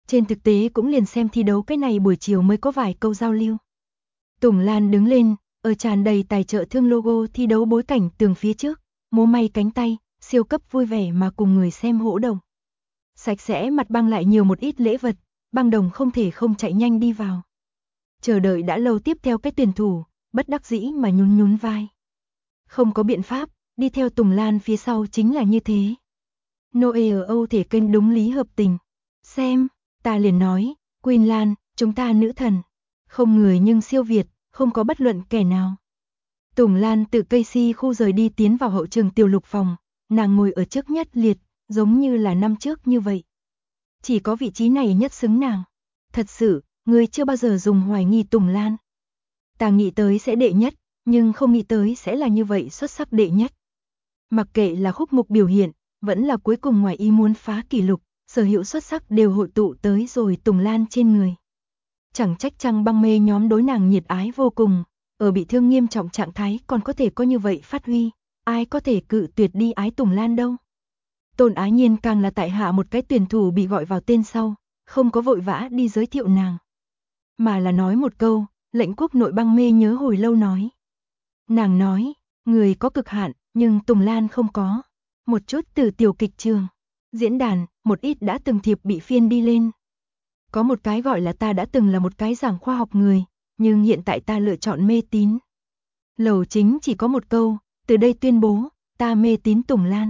Trên thực tế cũng liền xem thi đấu cái này buổi chiều mới có vài câu giao lưu. Tùng Lan đứng lên, ở tràn đầy tài trợ thương logo thi đấu bối cảnh tường phía trước, múa may cánh tay, siêu cấp vui vẻ mà cùng người xem hỗ đồng. Sạch sẽ mặt băng lại nhiều một ít lễ vật, băng đồng không thể không chạy nhanh đi vào. Chờ đợi đã lâu tiếp theo cái tuyển thủ, bất đắc dĩ mà nhún nhún vai. Không có biện pháp, đi theo Tùng Lan phía sau chính là như thế. Noe ở Âu thể kênh đúng lý hợp tình. Xem, ta liền nói, Queen Lan, chúng ta nữ thần. Không người nhưng siêu việt, không có bất luận kẻ nào. Tùng Lan từ cây si khu rời đi tiến vào hậu trường tiểu lục phòng, nàng ngồi ở trước nhất liệt, giống như là năm trước như vậy. Chỉ có vị trí này nhất xứng nàng. Thật sự, ngươi chưa bao giờ dùng hoài nghi Tùng Lan. Ta nghĩ tới sẽ đệ nhất, nhưng không nghĩ tới sẽ là như vậy xuất sắc đệ nhất. Mặc kệ là khúc mục biểu hiện, vẫn là cuối cùng ngoài ý muốn phá kỷ lục, sở hữu xuất sắc đều hội tụ tới rồi Tùng Lan trên người. Chẳng trách Trăng Băng mê nhóm đối nàng nhiệt ái vô cùng, ở bị thương nghiêm trọng trạng thái còn có thể có như vậy phát huy, ai có thể cự tuyệt đi ái Tùng Lan đâu. Tôn Ái Nhiên càng là tại hạ một cái tuyển thủ bị gọi vào tên sau, không có vội vã đi giới thiệu nàng, mà là nói một câu, lệnh quốc nội Băng mê nhớ hồi lâu nói. Nàng nói, người có cực hạn, nhưng Tùng Lan không có. Một chút từ tiểu kịch trường, diễn đàn, một ít đã từng thiệp bị phiên đi lên. Có một cái gọi là ta đã từng là một cái giảng khoa học người, nhưng hiện tại ta lựa chọn mê tín. Lầu chính chỉ có một câu, từ đây tuyên bố, ta mê tín Tùng Lan.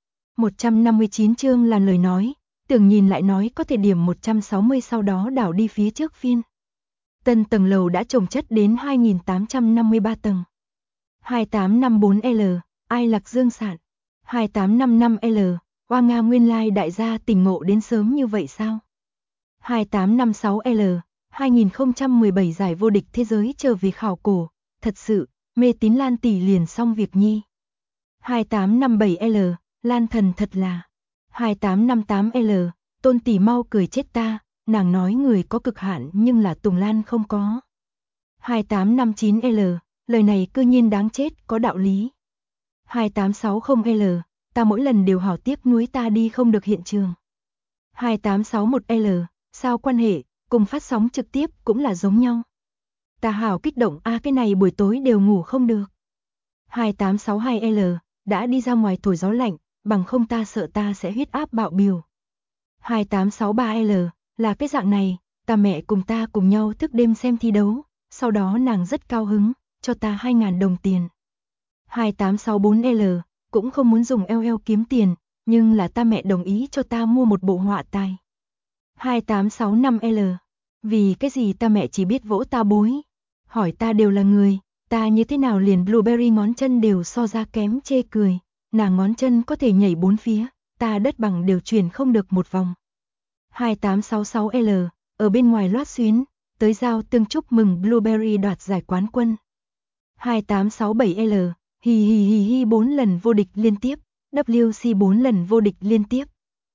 159 chương là lời nói, tưởng nhìn lại nói có thể điểm 160 sau đó đảo đi phía trước phiên. Tân tầng lầu đã chồng chất đến 2853 tầng. 2854L, Ai Lạc Dương Sản. 2855L, Hoa Nga nguyên lai đại gia tỉnh ngộ đến sớm như vậy sao? 2856L, 2017 giải vô địch thế giới trở về khảo cổ, thật sự, mê tín Lan tỷ liền xong việc nhi. 2857L, Lan thần thật là. 2858L, Tôn tỷ mau cười chết ta, nàng nói người có cực hạn nhưng là Tùng Lan không có. 2859L, lời này cư nhiên đáng chết, có đạo lý. 2860L, ta mỗi lần đều hảo tiếc nuối ta đi không được hiện trường. 2861L, sao quan hệ, cùng phát sóng trực tiếp cũng là giống nhau. Ta hảo kích động cái này buổi tối đều ngủ không được. 2862L, đã đi ra ngoài thổi gió lạnh, bằng không ta sợ ta sẽ huyết áp bạo biểu. 2863L, là cái dạng này, ta mẹ cùng ta cùng nhau thức đêm xem thi đấu, sau đó nàng rất cao hứng, cho ta 2.000 đồng tiền. 2864L, cũng không muốn dùng eo kiếm tiền, nhưng là ta mẹ đồng ý cho ta mua một bộ họa tài. 2865L, vì cái gì ta mẹ chỉ biết vỗ ta bối, hỏi ta đều là người, ta như thế nào liền Blueberry ngón chân đều so ra kém chê cười, nàng ngón chân có thể nhảy bốn phía, ta đất bằng đều chuyển không được một vòng. 2866L, ở bên ngoài loát xuyến, tới giao tương chúc mừng Blueberry đoạt giải quán quân. 2867L, hì hì hì hì 4 lần vô địch liên tiếp, WC 4 lần vô địch liên tiếp.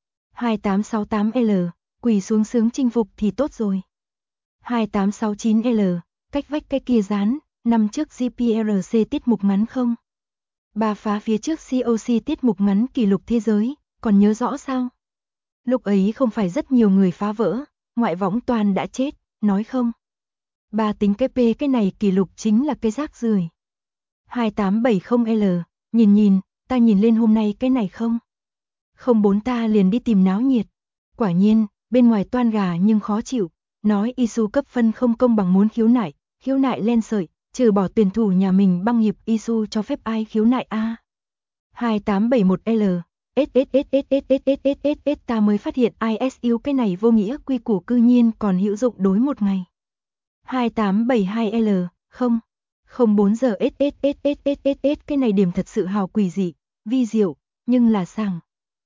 2868L, quỳ xuống sướng chinh phục thì tốt rồi. 2869L, cách vách cái kia dán, năm trước GPRC tiết mục ngắn không? Bà phá phía trước COC tiết mục ngắn kỷ lục thế giới, còn nhớ rõ sao? Lúc ấy không phải rất nhiều người phá vỡ, ngoại võng toàn đã chết, nói không? Bà tính cái P cái này kỷ lục chính là cái rác rưởi. 2870L, nhìn, ta nhìn lên hôm nay cái này không? Không bốn ta liền đi tìm náo nhiệt. Quả nhiên, bên ngoài toan gà nhưng khó chịu, nói Isu cấp phân không công bằng muốn khiếu nại lên sợi, trừ bỏ tuyển thủ nhà mình băng hiệp Isu cho phép ai khiếu nại a. 2871L, SSSSSSSSS ta mới phát hiện ISU cái này vô nghĩa quy củ cư nhiên còn hữu dụng đối một ngày. 2872L, không 04 giờ SSSSSSS cái này điểm thật sự hào quỷ dị, vi diệu, nhưng là sảng.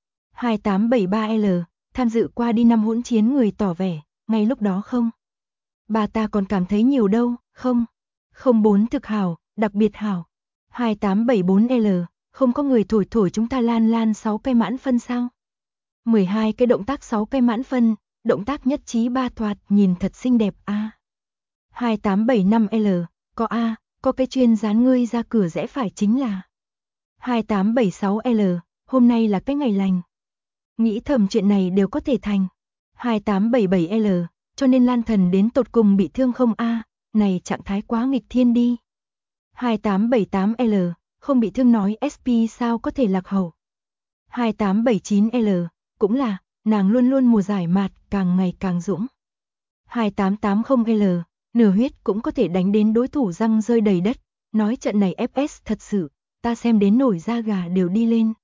2873L, tham dự qua đi năm hỗn chiến người tỏ vẻ, ngay lúc đó không. Bà ta còn cảm thấy nhiều đâu, không. 04 thực hảo, đặc biệt hảo. 2874L, không có người thổi chúng ta lan 6 cây mãn phân sao? 12 cái động tác 6 cây mãn phân, động tác nhất trí ba thoạt nhìn thật xinh đẹp a. 2875L, có cái chuyên dán ngươi ra cửa rẽ phải chính là. 2876L, hôm nay là cái ngày lành. Nghĩ thầm chuyện này đều có thể thành. 2877L, cho nên Lan Thần đến tột cùng bị thương không a? Này trạng thái quá nghịch thiên đi. 2878L, không bị thương nói SP sao có thể lạc hậu. 2879L, cũng là, nàng luôn luôn mùa giải mạt, càng ngày càng dũng. 2880L, nửa huyết cũng có thể đánh đến đối thủ răng rơi đầy đất, nói trận này FS thật sự, ta xem đến nổi da gà đều đi lên.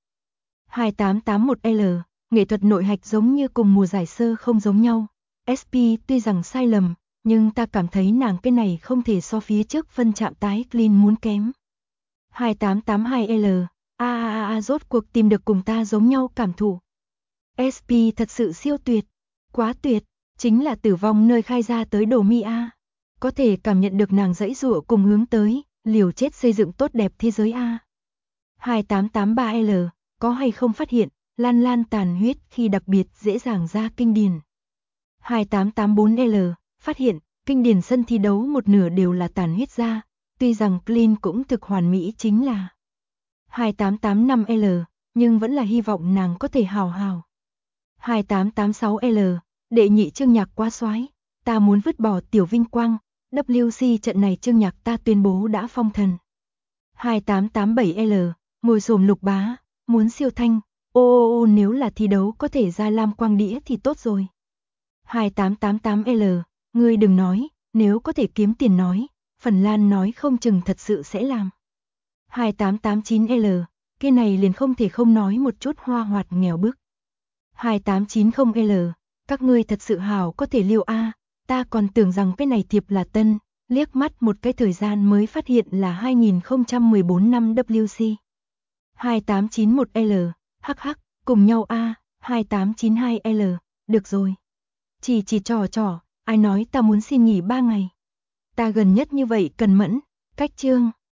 2881L, nghệ thuật nội hạch giống như cùng mùa giải sơ không giống nhau. SP tuy rằng sai lầm, nhưng ta cảm thấy nàng cái này không thể so phía trước phân chạm tái clean muốn kém. 2882L, rốt cuộc tìm được cùng ta giống nhau cảm thụ. SP thật sự siêu tuyệt, quá tuyệt, chính là tử vong nơi khai ra tới đồ mi a. Có thể cảm nhận được nàng dãy dụa cùng hướng tới, liều chết xây dựng tốt đẹp thế giới a. 2883L, có hay không phát hiện, Lan Lan tàn huyết khi đặc biệt dễ dàng ra kinh điển. 2884L, phát hiện, kinh điển sân thi đấu một nửa đều là tàn huyết ra, tuy rằng clean cũng thực hoàn mỹ chính là 2885L, nhưng vẫn là hy vọng nàng có thể hào hào. 2886L, đệ nhị chương nhạc quá soái, ta muốn vứt bỏ tiểu vinh quang, WC trận này chương nhạc ta tuyên bố đã phong thần. 2887L, ngồi xổm lục bá, muốn siêu thanh, nếu là thi đấu có thể ra lam quang đĩa thì tốt rồi. 2888L, ngươi đừng nói, nếu có thể kiếm tiền nói, Phần Lan nói không chừng thật sự sẽ làm. 2889L, cái này liền không thể không nói một chút hoa hoạt nghèo bức. 2890L, các ngươi thật sự hảo có thể liêu a, ta còn tưởng rằng cái này thiệp là tân, liếc mắt một cái thời gian mới phát hiện là 2014 năm WC. 2891L, hắc, cùng nhau a, 2892L, được rồi. Chỉ trò, ai nói ta muốn xin nghỉ 3 ngày. Ta gần nhất như vậy cần mẫn, cách chương.